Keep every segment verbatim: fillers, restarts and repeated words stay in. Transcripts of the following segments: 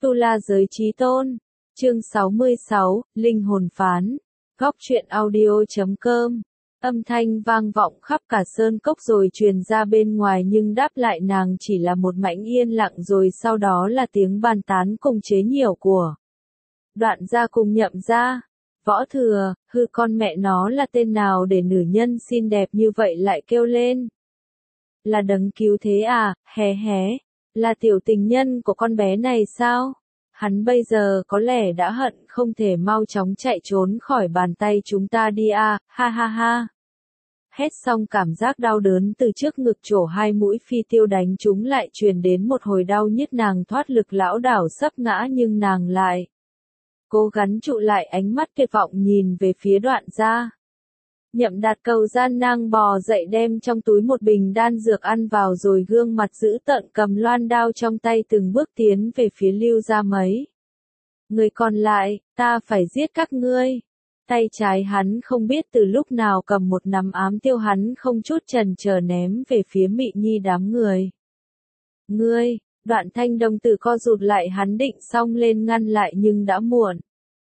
Tu La Giới Chí Tôn, chương sáu mươi sáu, Linh Hồn Phán, Góc truyện audio chấm com. Âm thanh vang vọng khắp cả sơn cốc rồi truyền ra bên ngoài nhưng đáp lại nàng chỉ là một mảnh yên lặng rồi sau đó là tiếng bàn tán cùng chế nhiễu của Đoạn Gia cùng Nhậm Gia. Võ Thừa, hư con mẹ nó là tên nào để nữ nhân xinh đẹp như vậy lại kêu lên. Là Đấng Cứu Thế à, hé hé, là tiểu tình nhân của con bé này sao? Hắn bây giờ có lẽ đã hận không thể mau chóng chạy trốn khỏi bàn tay chúng ta đi à, ha ha ha. Hét xong cảm giác đau đớn từ trước ngực trổ hai mũi phi tiêu đánh chúng lại truyền đến một hồi đau nhức, nàng thoát lực lão đảo sắp ngã nhưng nàng lại cố gắng trụ lại ánh mắt tuyệt vọng nhìn về phía Đoạn Gia. Nhậm Đạt Cầu gian nàng bò dậy đem trong túi một bình đan dược ăn vào rồi gương mặt dữ tợn cầm loan đao trong tay từng bước tiến về phía Lưu Gia mấy người còn lại, ta phải giết các ngươi. Tay trái hắn không biết từ lúc nào cầm một nắm ám tiêu, hắn không chút chần chờ ném về phía Mị Nhi đám người. Ngươi, Đoạn Thanh đồng tử co rụt lại, hắn định xông lên ngăn lại nhưng đã muộn.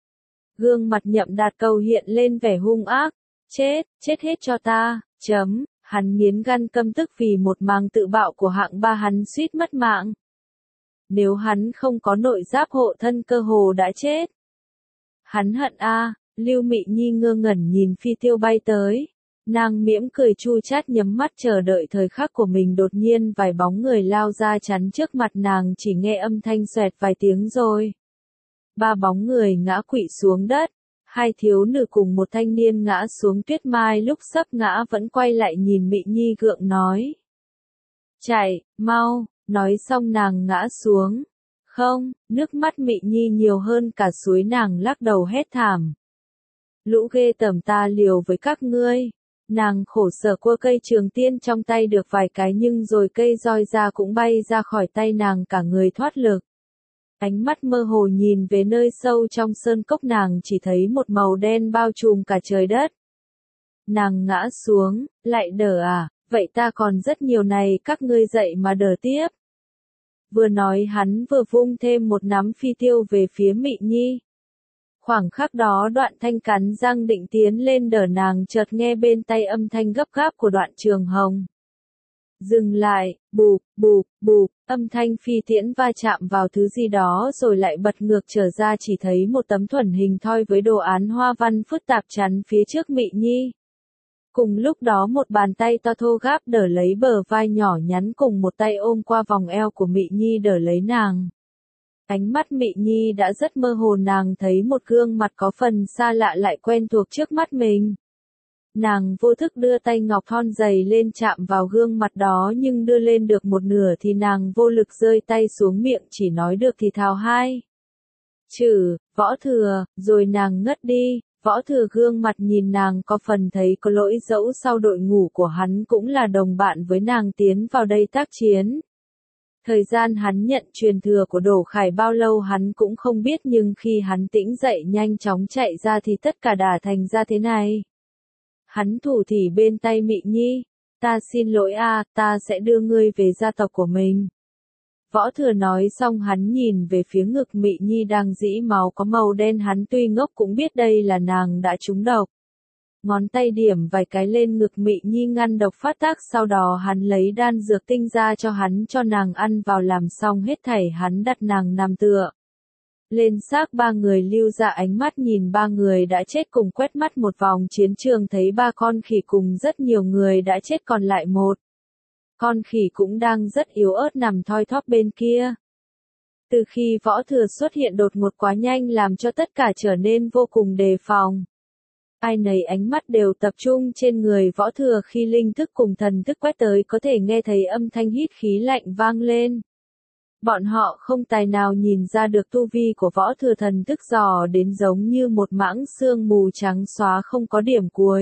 Gương mặt Nhậm Đạt Cầu hiện lên vẻ hung ác. Chết, chết hết cho ta, chấm, hắn nghiến răng căm tức vì một màng tự bạo của hạng ba hắn suýt mất mạng. Nếu hắn không có nội giáp hộ thân cơ hồ đã chết. Hắn hận a. À, Lưu Mị Nhi ngơ ngẩn nhìn phi tiêu bay tới. Nàng mỉm cười chua chát nhắm mắt chờ đợi thời khắc của mình, đột nhiên vài bóng người lao ra chắn trước mặt nàng, chỉ nghe âm thanh xoẹt vài tiếng rồi. Ba bóng người ngã quỵ xuống đất. Hai thiếu nữ cùng một thanh niên ngã xuống tuyết mai, lúc sắp ngã vẫn quay lại nhìn Mị Nhi gượng nói. Chạy, mau, nói xong nàng ngã xuống. Không, nước mắt Mị Nhi nhiều hơn cả suối, nàng lắc đầu hét thảm. Lũ ghê tởm, ta liều với các ngươi. Nàng khổ sở cua cây trường tiên trong tay được vài cái nhưng rồi cây roi ra cũng bay ra khỏi tay nàng, cả người thoát lực. Ánh mắt mơ hồ nhìn về nơi sâu trong sơn cốc, nàng chỉ thấy một màu đen bao trùm cả trời đất. Nàng ngã xuống, lại đỡ à, vậy ta còn rất nhiều này, các ngươi dậy mà đỡ tiếp. Vừa nói hắn vừa vung thêm một nắm phi tiêu về phía Mị Nhi. Khoảng khắc đó Đoạn Thanh cắn răng định tiến lên đỡ nàng, chợt nghe bên tay âm thanh gấp gáp của Đoạn Trường Hồng. Dừng lại, bụp, bụp, bụp, âm thanh phi tiễn va chạm vào thứ gì đó rồi lại bật ngược trở ra, chỉ thấy một tấm thuần hình thoi với đồ án hoa văn phức tạp chắn phía trước Mị Nhi. Cùng lúc đó một bàn tay to thô gáp đỡ lấy bờ vai nhỏ nhắn, cùng một tay ôm qua vòng eo của Mị Nhi đỡ lấy nàng. Ánh mắt Mị Nhi đã rất mơ hồ, nàng thấy một gương mặt có phần xa lạ lại quen thuộc trước mắt mình. Nàng vô thức đưa tay ngọc thon dày lên chạm vào gương mặt đó nhưng đưa lên được một nửa thì nàng vô lực rơi tay xuống, miệng chỉ nói được thì thào hai chữ, Võ Thừa, rồi nàng ngất đi. Võ Thừa gương mặt nhìn nàng có phần thấy có lỗi, dẫu sau đội ngũ của hắn cũng là đồng bạn với nàng tiến vào đây tác chiến. Thời gian hắn nhận truyền thừa của Đổ Khải bao lâu hắn cũng không biết, nhưng khi hắn tỉnh dậy nhanh chóng chạy ra thì tất cả đã thành ra thế này. Hắn thủ thỉ bên tay Mị Nhi. Ta xin lỗi a, à, ta sẽ đưa ngươi về gia tộc của mình. Võ Thừa nói xong hắn nhìn về phía ngực Mị Nhi đang rỉ máu có màu đen, hắn tuy ngốc cũng biết đây là nàng đã trúng độc. Ngón tay điểm vài cái lên ngực Mị Nhi ngăn độc phát tác, sau đó hắn lấy đan dược tinh ra cho hắn cho nàng ăn vào, làm xong hết thảy hắn đặt nàng nằm tựa lên xác ba người Lưu Gia, ánh mắt nhìn ba người đã chết cùng quét mắt một vòng chiến trường, thấy ba con khỉ cùng rất nhiều người đã chết, còn lại một con khỉ cũng đang rất yếu ớt nằm thoi thóp bên kia. Từ khi Võ Thừa xuất hiện đột ngột quá nhanh làm cho tất cả trở nên vô cùng đề phòng. Ai nấy ánh mắt đều tập trung trên người Võ Thừa, khi linh thức cùng thần thức quét tới có thể nghe thấy âm thanh hít khí lạnh vang lên. Bọn họ không tài nào nhìn ra được tu vi của Võ Thừa, thần thức dò đến giống như một mảng sương mù trắng xóa không có điểm cuối.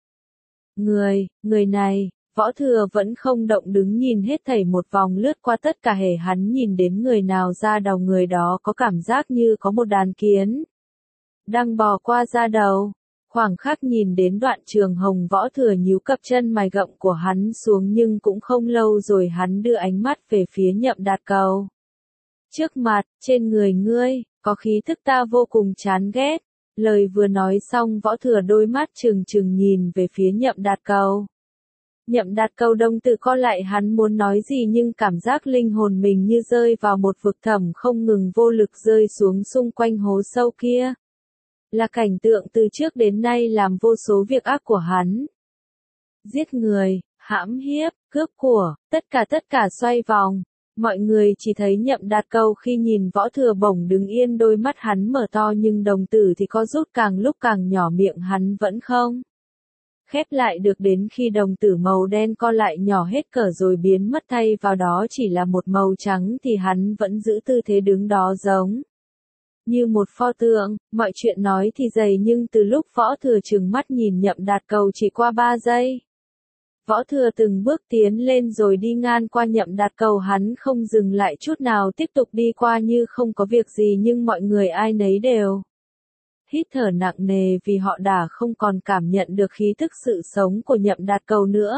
Người, người này, Võ Thừa vẫn không động, đứng nhìn hết thảy một vòng lướt qua tất cả, hễ hắn nhìn đến người nào da đầu người đó có cảm giác như có một đàn kiến đang bò qua da đầu. Khoảng khắc nhìn đến Đoạn Trường Hồng, Võ Thừa nhíu cặp chân mày gậm của hắn xuống, nhưng cũng không lâu rồi hắn đưa ánh mắt về phía Nhậm Đạt Cầu. Trước mặt, trên người ngươi, có khí thức ta vô cùng chán ghét. Lời vừa nói xong Võ Thừa đôi mắt trừng trừng nhìn về phía Nhậm Đạt Cầu. Nhậm Đạt Cầu đồng tử co lại, hắn muốn nói gì nhưng cảm giác linh hồn mình như rơi vào một vực thẳm không ngừng, vô lực rơi xuống xung quanh hố sâu kia. Là cảnh tượng từ trước đến nay làm vô số việc ác của hắn. Giết người, hãm hiếp, cướp của, tất cả tất cả xoay vòng. Mọi người chỉ thấy Nhậm Đạt Cầu khi nhìn Võ Thừa bỗng đứng yên, đôi mắt hắn mở to nhưng đồng tử thì co rút càng lúc càng nhỏ, miệng hắn vẫn không khép lại được, đến khi đồng tử màu đen co lại nhỏ hết cỡ rồi biến mất, thay vào đó chỉ là một màu trắng, thì hắn vẫn giữ tư thế đứng đó giống như một pho tượng. Mọi chuyện nói thì dày nhưng từ lúc Võ Thừa trừng mắt nhìn Nhậm Đạt Cầu chỉ qua ba giây. Võ Thừa từng bước tiến lên rồi đi ngang qua Nhậm Đạt Cầu, hắn không dừng lại chút nào, tiếp tục đi qua như không có việc gì, nhưng mọi người ai nấy đều hít thở nặng nề vì họ đã không còn cảm nhận được khí thức sự sống của Nhậm Đạt Cầu nữa.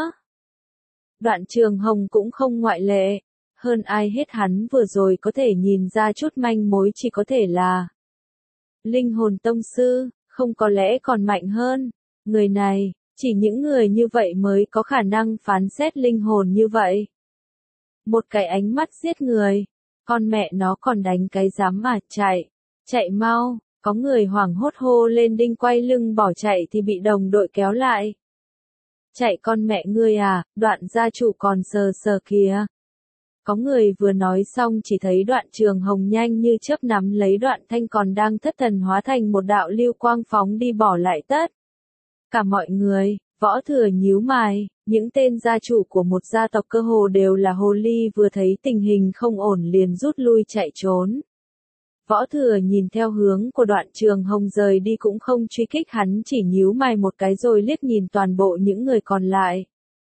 Đoạn Trường Hồng cũng không ngoại lệ. Hơn ai hết hắn vừa rồi có thể nhìn ra chút manh mối, chỉ có thể là linh hồn tông sư, không có lẽ còn mạnh hơn. Người này, chỉ những người như vậy mới có khả năng phán xét linh hồn như vậy. Một cái ánh mắt giết người, con mẹ nó còn đánh cái dám mà, chạy, chạy mau. Có người hoảng hốt hô lên, định quay lưng bỏ chạy thì bị đồng đội kéo lại. Chạy con mẹ ngươi à, Đoạn gia chủ còn sờ sờ kìa. Có người vừa nói xong chỉ thấy Đoạn Trường Hồng nhanh như chớp nắm lấy Đoạn Thanh còn đang thất thần, hóa thành một đạo lưu quang phóng đi, bỏ lại tất cả mọi người. Võ Thừa nhíu mày, những tên gia chủ của một gia tộc cơ hồ đều là hồ ly, vừa thấy tình hình không ổn liền rút lui chạy trốn. Võ Thừa nhìn theo hướng của Đoạn Trường Hồng rời đi cũng không truy kích, hắn chỉ nhíu mày một cái rồi liếc nhìn toàn bộ những người còn lại.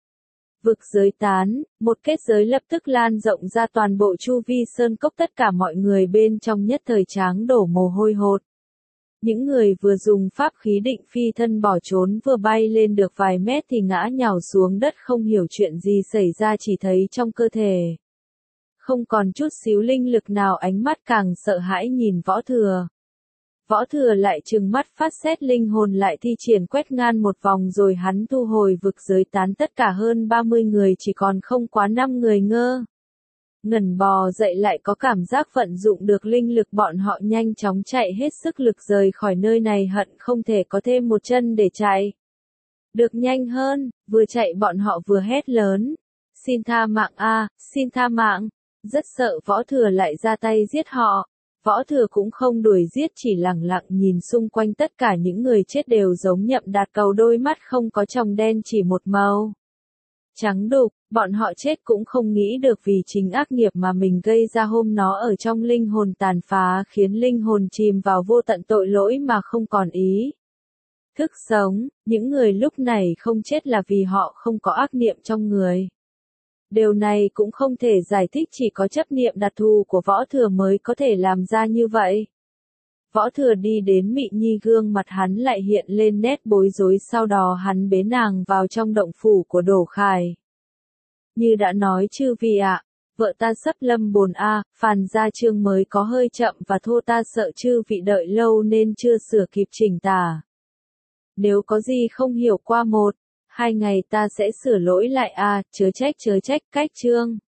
Vực giới tán, một kết giới lập tức lan rộng ra toàn bộ chu vi sơn cốc, tất cả mọi người bên trong nhất thời tráng đổ mồ hôi hột. Những người vừa dùng pháp khí định phi thân bỏ trốn vừa bay lên được vài mét thì ngã nhào xuống đất, không hiểu chuyện gì xảy ra, chỉ thấy trong cơ thể không còn chút xíu linh lực nào, ánh mắt càng sợ hãi nhìn Võ Thừa. Võ Thừa lại trừng mắt phát xét linh hồn, lại thi triển quét ngang một vòng rồi hắn thu hồi vực giới tán, tất cả hơn ba mươi người chỉ còn không quá năm người ngơ ngẩn bò dậy, lại có cảm giác vận dụng được linh lực, bọn họ nhanh chóng chạy hết sức lực rời khỏi nơi này, hận không thể có thêm một chân để chạy được nhanh hơn. Vừa chạy bọn họ vừa hét lớn, xin tha mạng a, xin tha mạng. Rất sợ Võ Thừa lại ra tay giết họ. Võ Thừa cũng không đuổi giết, chỉ lẳng lặng nhìn xung quanh, tất cả những người chết đều giống Nhậm Đạt Cầu, đôi mắt không có tròng đen, chỉ một màu trắng đục. Bọn họ chết cũng không nghĩ được vì chính ác nghiệp mà mình gây ra hôm nó ở trong linh hồn tàn phá, khiến linh hồn chìm vào vô tận tội lỗi mà không còn ý thức sống. Những người lúc này không chết là vì họ không có ác niệm trong người. Điều này cũng không thể giải thích, chỉ có chấp niệm đặc thù của Võ Thừa mới có thể làm ra như vậy. Võ Thừa đi đến Mị Nhi, gương mặt hắn lại hiện lên nét bối rối, sau đó hắn bế nàng vào trong động phủ của Đổ Khải. Như đã nói chư vị ạ, vợ ta sắp lâm bồn a, phàn gia chương mới có hơi chậm và thô, ta sợ chư vị đợi lâu nên chưa sửa kịp chỉnh tả. Nếu có gì không hiểu qua một hai ngày ta sẽ sửa lỗi lại a, chớ trách chớ trách. Cách chương